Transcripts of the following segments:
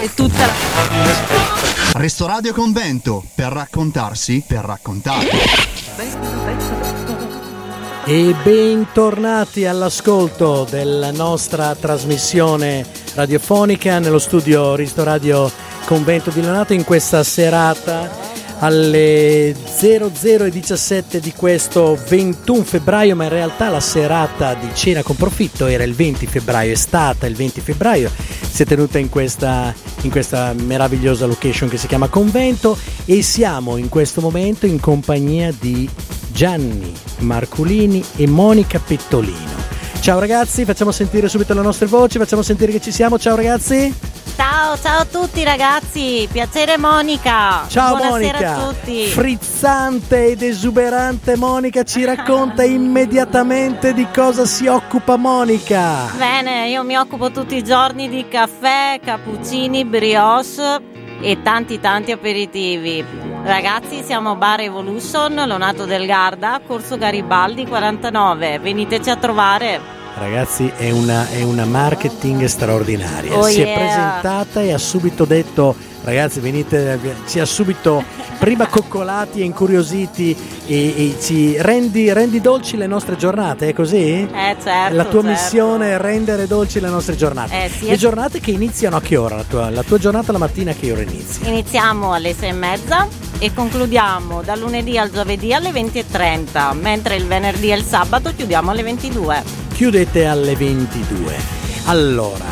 è tutta la... Restoradio Convento, per raccontarsi, per raccontare. E bentornati all'ascolto della nostra trasmissione radiofonica nello studio Ristoradio Convento di Leonato in questa serata alle 00:17 di questo 21 febbraio, ma in realtà la serata di cena con profitto era il 20 febbraio, è stata il 20 febbraio, si è tenuta in questa meravigliosa location che si chiama Convento e siamo in questo momento in compagnia di Gianni Marculini e Monica Pettolino. Ciao ragazzi, facciamo sentire subito le nostre voci, facciamo sentire che ci siamo. Ciao ragazzi. Ciao a tutti ragazzi, piacere Monica. Ciao buonasera Monica. a tutti. Frizzante ed esuberante Monica ci racconta immediatamente di cosa si occupa Monica. Bene, io mi occupo tutti i giorni di caffè, cappuccini, brioche e tanti aperitivi. Ragazzi, siamo Bar Evolution, Leonato del Garda, Corso Garibaldi 49, veniteci a trovare. Ragazzi, è una marketing straordinaria. Oh, si yeah. è presentata e ha subito detto: ragazzi, venite, ci ha subito prima coccolati e incuriositi e ci rendi dolci le nostre giornate, è così? Certo. La tua certo. missione è rendere dolci le nostre giornate. Sì, le giornate che iniziano a che ora? La tua giornata la mattina a che ora inizia? Iniziamo alle 6:30 e concludiamo dal lunedì al giovedì alle 20:30, mentre il venerdì e il sabato chiudiamo alle 22. Chiudete alle 22. Allora,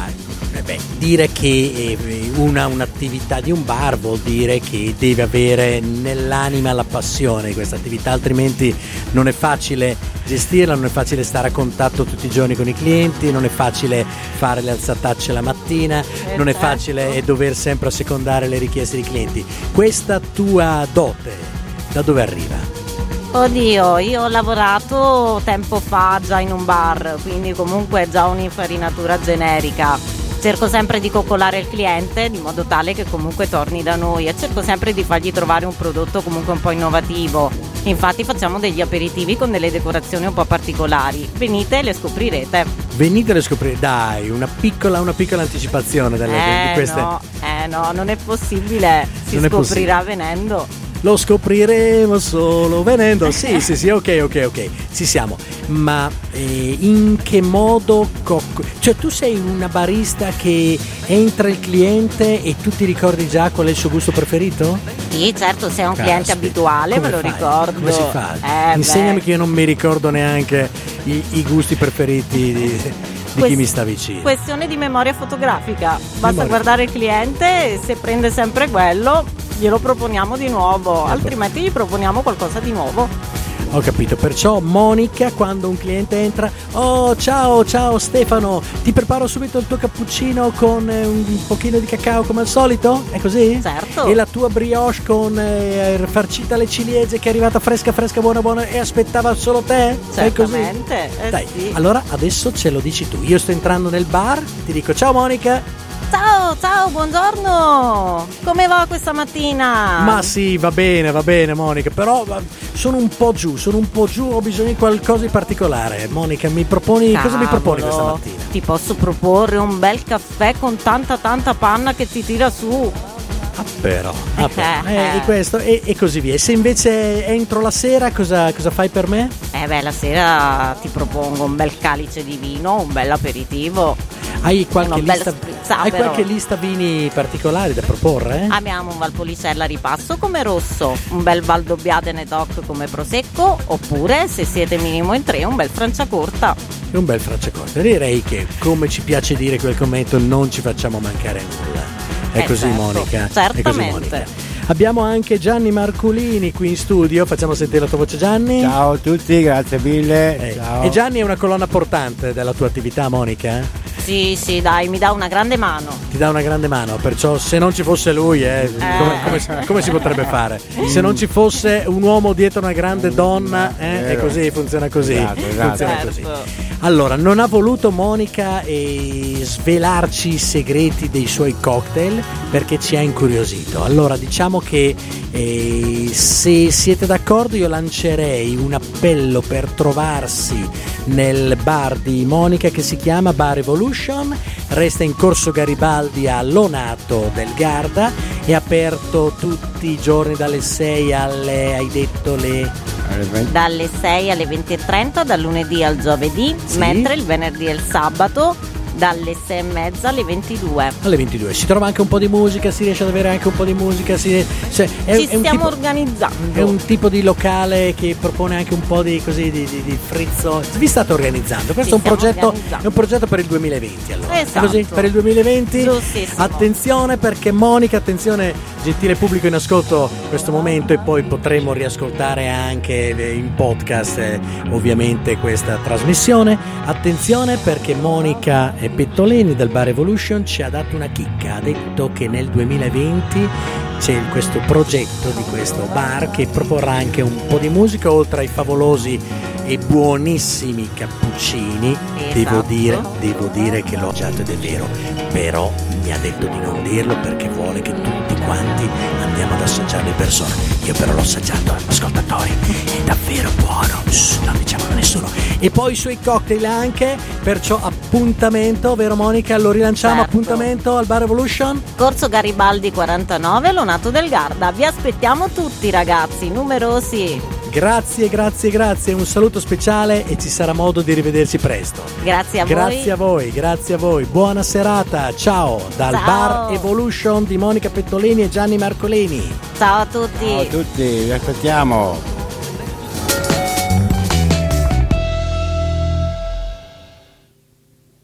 dire che un'attività di un bar vuol dire che deve avere nell'anima la passione di questa attività, altrimenti non è facile gestirla, non è facile stare a contatto tutti i giorni con i clienti, non è facile fare le alzatacce la mattina, non è facile dover sempre assecondare le richieste dei clienti. Questa tua dote da dove arriva? Oddio, io ho lavorato tempo fa già in un bar, quindi comunque è già un'infarinatura generica. Cerco sempre di coccolare il cliente di modo tale che comunque torni da noi e cerco sempre di fargli trovare un prodotto comunque un po' innovativo. Infatti facciamo degli aperitivi con delle decorazioni un po' particolari. Venite e le scoprirete. Venite a scoprire, dai, una piccola anticipazione di queste. No, non è possibile, si non scoprirà venendo. Lo scopriremo solo venendo. Sì, ok, ci siamo. Ma in che modo cioè tu sei una barista che entra il cliente e tu ti ricordi già qual è il suo gusto preferito? Sì, certo, se è un cliente abituale me lo ricordo. Come si fa? Insegnami che io non mi ricordo neanche i gusti preferiti di chi mi sta vicino. Questione di memoria fotografica. Basta guardare il cliente e se prende sempre quello glielo proponiamo di nuovo, altrimenti gli proponiamo qualcosa di nuovo. Ho capito, perciò Monica quando un cliente entra: oh ciao Stefano, ti preparo subito il tuo cappuccino con un pochino di cacao come al solito? È così? Certo. E la tua brioche con farcita alle ciliegie che è arrivata fresca buona e aspettava solo te? Certamente. Dai, sì. allora adesso ce lo dici tu. Io sto entrando nel bar, ti dico ciao Monica. Ciao, buongiorno. Come va questa mattina? Ma sì, va bene Monica, però sono un po' giù, ho bisogno di qualcosa di particolare. Monica, mi proponi, cosa mi proponi questa mattina? Ti posso proporre un bel caffè con tanta panna che ti tira su. E questo e così via. E se invece entro la sera, cosa fai per me? La sera ti propongo un bel calice di vino, un bel aperitivo. Hai qualche lista vini particolari da proporre? Abbiamo un Valpolicella ripasso come rosso, un bel Valdobbiadene Nedoc come prosecco, oppure se siete minimo in 3 un bel Franciacorta. Un bel Franciacorta. Direi che, come ci piace dire quel commento, non ci facciamo mancare nulla. È così, certo, Monica. Certamente. È così, Monica. Abbiamo anche Gianni Marculini qui in studio. Facciamo sentire la tua voce, Gianni. Ciao a tutti, grazie mille. Ciao. E Gianni è una colonna portante della tua attività, Monica? Sì, dai, mi dà una grande mano. Ti dà una grande mano, perciò se non ci fosse lui, come si potrebbe fare? Se non ci fosse un uomo dietro una grande donna, è così, funziona così. Esatto. Funziona così. Allora, non ha voluto Monica svelarci i segreti dei suoi cocktail perché ci ha incuriosito. Allora, diciamo che se siete d'accordo io lancerei un appello per trovarsi nel bar di Monica che si chiama Bar Evolution, resta in Corso Garibaldi a Lonato del Garda, è aperto tutti i giorni dalle 6 alle, hai detto dalle 6 alle 20:30 dal lunedì al giovedì, sì. Mentre il venerdì e il sabato dalle 6:30 alle 22. Alle 22 si trova anche un po' di musica, si riesce ad avere anche un po' di musica, Ci stiamo organizzando. È un tipo di locale che propone anche un po' di così di frizzo. Vi state organizzando? Questo è un progetto per il 2020, allora. Esatto. È così? Per il 2020? Giustissimo. Attenzione, perché Monica, attenzione gentile pubblico in ascolto questo momento, e poi potremo riascoltare anche in podcast ovviamente questa trasmissione. Attenzione, perché Monica Pettolini del Bar Evolution ci ha dato una chicca, ha detto che nel 2020 c'è questo progetto di questo bar che proporrà anche un po' di musica, oltre ai favolosi e buonissimi cappuccini. Esatto. Devo dire che l'ho assaggiato ed è vero, però mi ha detto di non dirlo perché vuole che tutti quanti andiamo ad assaggiarlo in persona. Io però l'ho assaggiato, ascoltatori, è davvero buono, non diciamo a nessuno. E poi i suoi cocktail anche, perciò appuntamento, vero Monica? Lo rilanciamo, certo. Appuntamento al Bar Evolution? Corso Garibaldi 49, Lonato del Garda. Vi aspettiamo tutti, ragazzi, numerosi. Grazie, un saluto speciale e ci sarà modo di rivederci presto. Grazie a voi. Buona serata, ciao dal Ciao. Bar Evolution di Monica Pettolini e Gianni Marcolini. Ciao a tutti. Ciao a tutti, vi aspettiamo.